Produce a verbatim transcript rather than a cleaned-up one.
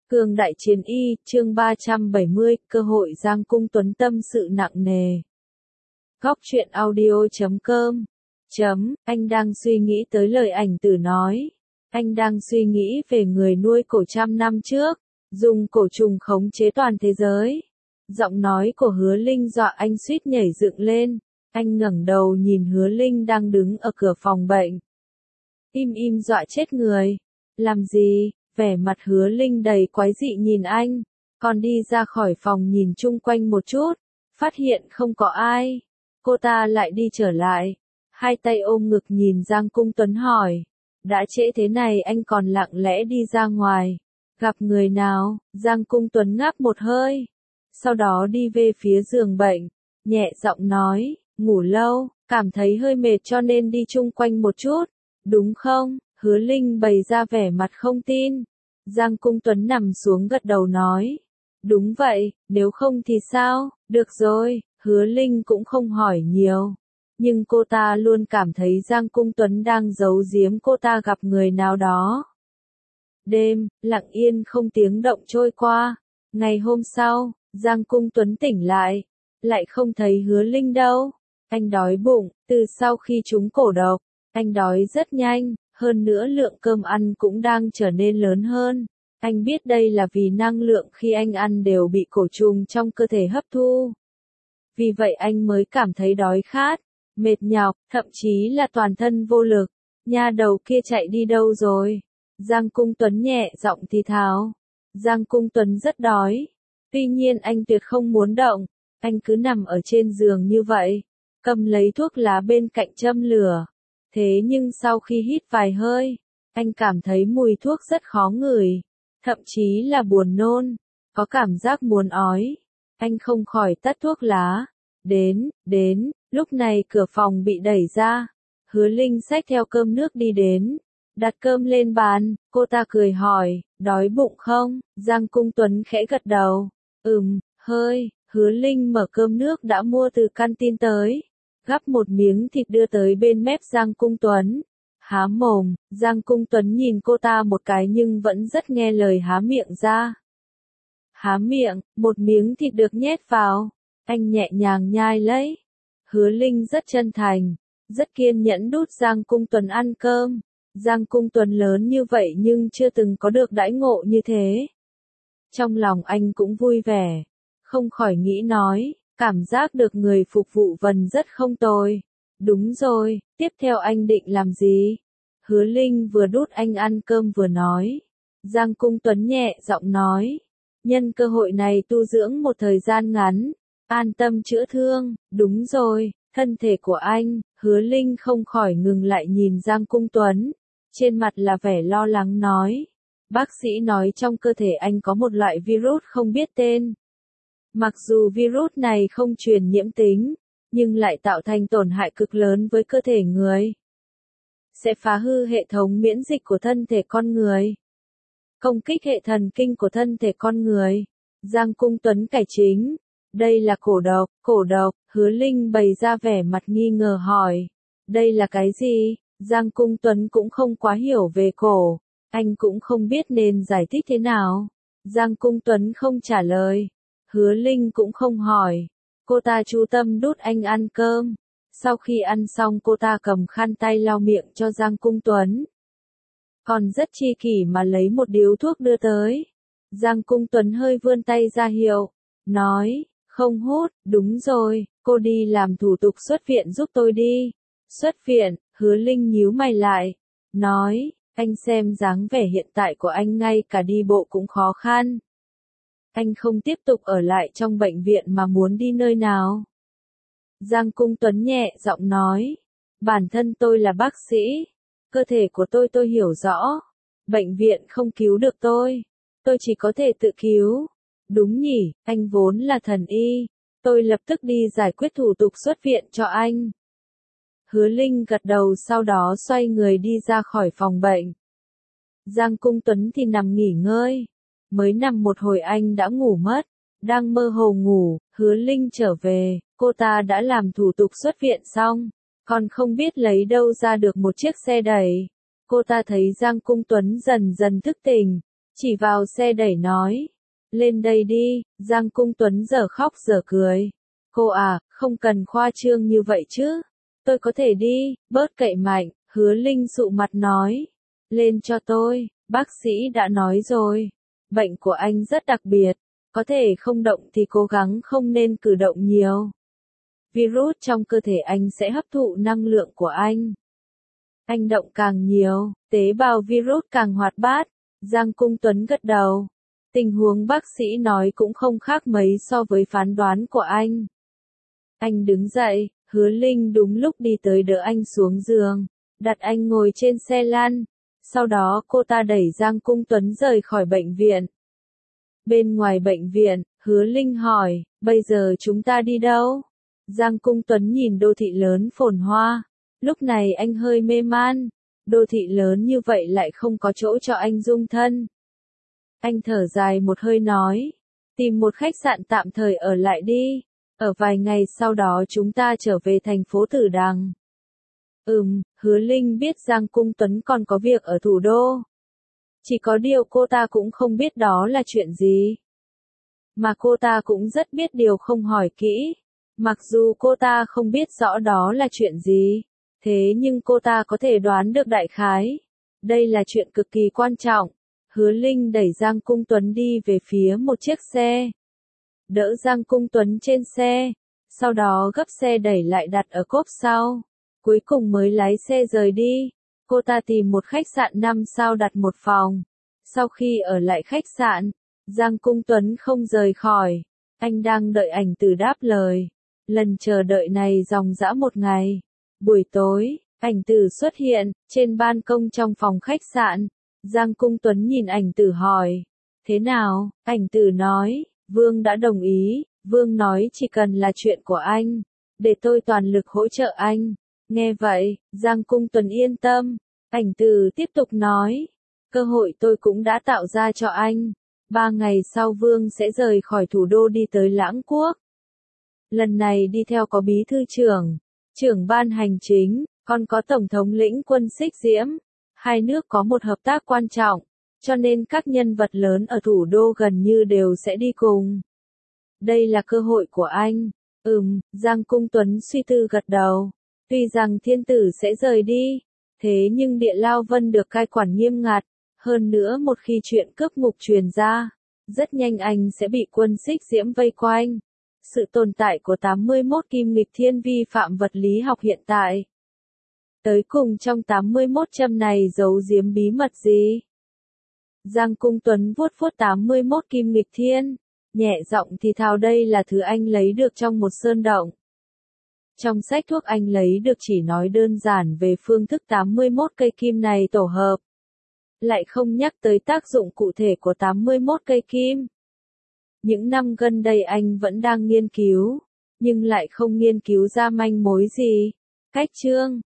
Cương Đại Chiến Y, chương ba trăm bảy mươi, cơ hội Giang Cung Tuấn tâm sự nặng nề. Góc truyện audio chấm com. Chấm, anh đang suy nghĩ tới lời ảnh tử nói. Anh đang suy nghĩ về người nuôi cổ trăm năm trước, dùng cổ trùng khống chế toàn thế giới. Giọng nói của Hứa Linh dọa anh suýt nhảy dựng lên. Anh ngẩng đầu nhìn Hứa Linh đang đứng ở cửa phòng bệnh. Im im dọa chết người. Làm gì? Vẻ mặt Hứa Linh đầy quái dị nhìn anh, còn đi ra khỏi phòng nhìn chung quanh một chút, phát hiện không có ai. Cô ta lại đi trở lại, hai tay ôm ngực nhìn Giang Cung Tuấn hỏi, đã trễ thế này anh còn lặng lẽ đi ra ngoài, gặp người nào? Giang Cung Tuấn ngáp một hơi, sau đó đi về phía giường bệnh, nhẹ giọng nói, ngủ lâu, cảm thấy hơi mệt cho nên đi chung quanh một chút, đúng không? Hứa Linh bày ra vẻ mặt không tin. Giang Cung Tuấn nằm xuống gật đầu nói. Đúng vậy, nếu không thì sao? Được rồi, Hứa Linh cũng không hỏi nhiều. Nhưng cô ta luôn cảm thấy Giang Cung Tuấn đang giấu giếm cô ta gặp người nào đó. Đêm, lặng yên không tiếng động trôi qua. Ngày hôm sau, Giang Cung Tuấn tỉnh lại. Lại không thấy Hứa Linh đâu. Anh đói bụng, từ sau khi trúng cổ độc. Anh đói rất nhanh. Hơn nữa lượng cơm ăn cũng đang trở nên lớn hơn. Anh biết đây là vì năng lượng khi anh ăn đều bị cổ trùng trong cơ thể hấp thu. Vì vậy anh mới cảm thấy đói khát, mệt nhọc, thậm chí là toàn thân vô lực. Nha đầu kia chạy đi đâu rồi? Giang Cung Tuấn nhẹ giọng thì thào. Giang Cung Tuấn rất đói. Tuy nhiên anh tuyệt không muốn động. Anh cứ nằm ở trên giường như vậy, cầm lấy thuốc lá bên cạnh châm lửa. Thế nhưng sau khi hít vài hơi, anh cảm thấy mùi thuốc rất khó ngửi, thậm chí là buồn nôn, có cảm giác muốn ói. Anh không khỏi tắt thuốc lá. Đến, đến, lúc này cửa phòng bị đẩy ra. Hứa Linh xách theo cơm nước đi đến, đặt cơm lên bàn, cô ta cười hỏi, đói bụng không? Giang Cung Tuấn khẽ gật đầu, ừm, hơi. Hứa Linh mở cơm nước đã mua từ canteen tới. Gắp một miếng thịt đưa tới bên mép Giang Cung Tuấn. Há mồm, Giang Cung Tuấn nhìn cô ta một cái nhưng vẫn rất nghe lời há miệng ra. Há miệng, một miếng thịt được nhét vào. Anh nhẹ nhàng nhai lấy. Hứa Linh rất chân thành, rất kiên nhẫn đút Giang Cung Tuấn ăn cơm. Giang Cung Tuấn lớn như vậy nhưng chưa từng có được đãi ngộ như thế. Trong lòng anh cũng vui vẻ, không khỏi nghĩ nói. Cảm giác được người phục vụ Vân rất không tồi. Đúng rồi, tiếp theo anh định làm gì? Hứa Linh vừa đút anh ăn cơm vừa nói. Giang Cung Tuấn nhẹ giọng nói. Nhân cơ hội này tu dưỡng một thời gian ngắn. An tâm chữa thương. Đúng rồi, thân thể của anh. Hứa Linh không khỏi ngừng lại nhìn Giang Cung Tuấn. Trên mặt là vẻ lo lắng nói. Bác sĩ nói trong cơ thể anh có một loại virus không biết tên. Mặc dù virus này không truyền nhiễm tính, nhưng lại tạo thành tổn hại cực lớn với cơ thể người. Sẽ phá hư hệ thống miễn dịch của thân thể con người. Công kích hệ thần kinh của thân thể con người. Giang Cung Tuấn cải chính. Đây là cổ độc, cổ độc. Hứa Linh bày ra vẻ mặt nghi ngờ hỏi. Đây là cái gì? Giang Cung Tuấn cũng không quá hiểu về cổ. Anh cũng không biết nên giải thích thế nào. Giang Cung Tuấn không trả lời. Hứa Linh cũng không hỏi. Cô ta chú tâm đút anh ăn cơm. Sau khi ăn xong cô ta cầm khăn tay lau miệng cho Giang Cung Tuấn. Còn rất chi kỷ mà lấy một điếu thuốc đưa tới. Giang Cung Tuấn hơi vươn tay ra hiệu. Nói, không hút, đúng rồi, cô đi làm thủ tục xuất viện giúp tôi đi. Xuất viện, Hứa Linh nhíu mày lại. Nói, anh xem dáng vẻ hiện tại của anh ngay cả đi bộ cũng khó khăn. Anh không tiếp tục ở lại trong bệnh viện mà muốn đi nơi nào? Giang Cung Tuấn nhẹ giọng nói. Bản thân tôi là bác sĩ. Cơ thể của tôi tôi hiểu rõ. Bệnh viện không cứu được tôi. Tôi chỉ có thể tự cứu. Đúng nhỉ, anh vốn là thần y. Tôi lập tức đi giải quyết thủ tục xuất viện cho anh. Hứa Linh gật đầu sau đó xoay người đi ra khỏi phòng bệnh. Giang Cung Tuấn thì nằm nghỉ ngơi. Mới nằm một hồi anh đã ngủ mất. Đang mơ hồ ngủ, Hứa Linh trở về, cô ta đã làm thủ tục xuất viện xong. Còn không biết lấy đâu ra được một chiếc xe đẩy. Cô ta thấy Giang Cung Tuấn dần dần thức tỉnh. chỉ vào xe đẩy nói. Lên đây đi, Giang Cung Tuấn giờ khóc giờ cười. Cô à, không cần khoa trương như vậy chứ. Tôi có thể đi, bớt cậy mạnh, Hứa Linh sụ mặt nói. Lên cho tôi, bác sĩ đã nói rồi. Bệnh của anh rất đặc biệt, có thể không động thì cố gắng không nên cử động nhiều. Virus trong cơ thể anh sẽ hấp thụ năng lượng của anh. Anh động càng nhiều, tế bào virus càng hoạt bát. Giang Cung Tuấn gật đầu. Tình huống bác sĩ nói cũng không khác mấy so với phán đoán của anh. Anh đứng dậy, Hứa Linh đúng lúc đi tới đỡ anh xuống giường, đặt anh ngồi trên xe lăn. Sau đó cô ta đẩy Giang Cung Tuấn rời khỏi bệnh viện. Bên ngoài bệnh viện, Hứa Linh hỏi, bây giờ chúng ta đi đâu? Giang Cung Tuấn nhìn đô thị lớn phồn hoa. Lúc này anh hơi mê man. Đô thị lớn như vậy lại không có chỗ cho anh dung thân. Anh thở dài một hơi nói, tìm một khách sạn tạm thời ở lại đi. Ở vài ngày sau đó chúng ta trở về thành phố Tử Đằng. Ừm, Hứa Linh biết Giang Cung Tuấn còn có việc ở thủ đô. Chỉ có điều cô ta cũng không biết đó là chuyện gì. Mà cô ta cũng rất biết điều không hỏi kỹ. Mặc dù cô ta không biết rõ đó là chuyện gì, thế nhưng cô ta có thể đoán được đại khái. Đây là chuyện cực kỳ quan trọng. Hứa Linh đẩy Giang Cung Tuấn đi về phía một chiếc xe. Đỡ Giang Cung Tuấn trên xe. Sau đó gấp xe đẩy lại đặt ở cốp sau. Cuối cùng mới lái xe rời đi. Cô ta tìm một khách sạn năm sao đặt một phòng. Sau khi ở lại khách sạn, Giang Cung Tuấn không rời khỏi. Anh đang đợi ảnh từ đáp lời. Lần chờ đợi này dòng dã một ngày. Buổi tối, ảnh từ xuất hiện, trên ban công trong phòng khách sạn. Giang Cung Tuấn nhìn ảnh từ hỏi. Thế nào? Ảnh từ nói, Vương đã đồng ý. Vương nói chỉ cần là chuyện của anh. Để tôi toàn lực hỗ trợ anh. Nghe vậy, Giang Cung Tuấn yên tâm. Ảnh từ tiếp tục nói. Cơ hội tôi cũng đã tạo ra cho anh. Ba ngày sau Vương sẽ rời khỏi thủ đô đi tới Lãng Quốc. Lần này đi theo có bí thư trưởng, trưởng ban hành chính, còn có tổng thống lĩnh quân Xích Diễm. Hai nước có một hợp tác quan trọng, cho nên các nhân vật lớn ở thủ đô gần như đều sẽ đi cùng. Đây là cơ hội của anh. Ừm, Giang Cung Tuấn suy tư gật đầu. Tuy rằng thiên tử sẽ rời đi, thế nhưng Địa Lao Vân được cai quản nghiêm ngặt. Hơn nữa một khi chuyện cướp ngục truyền ra, rất nhanh anh sẽ bị quân Xích Diễm vây quanh. Sự tồn tại của tám mươi mốt kim nghịch thiên vi phạm vật lý học hiện tại. Tới cùng trong tám mươi mốt châm này giấu giếm bí mật gì? Giang Cung Tuấn vuốt vuốt tám mươi mốt kim nghịch thiên, nhẹ giọng thì thào đây là thứ anh lấy được trong một sơn động. Trong sách thuốc anh lấy được chỉ nói đơn giản về phương thức tám mươi mốt cây kim này tổ hợp. Lại không nhắc tới tác dụng cụ thể của tám mươi mốt cây kim. Những năm gần đây anh vẫn đang nghiên cứu, nhưng lại không nghiên cứu ra manh mối gì. Cách chương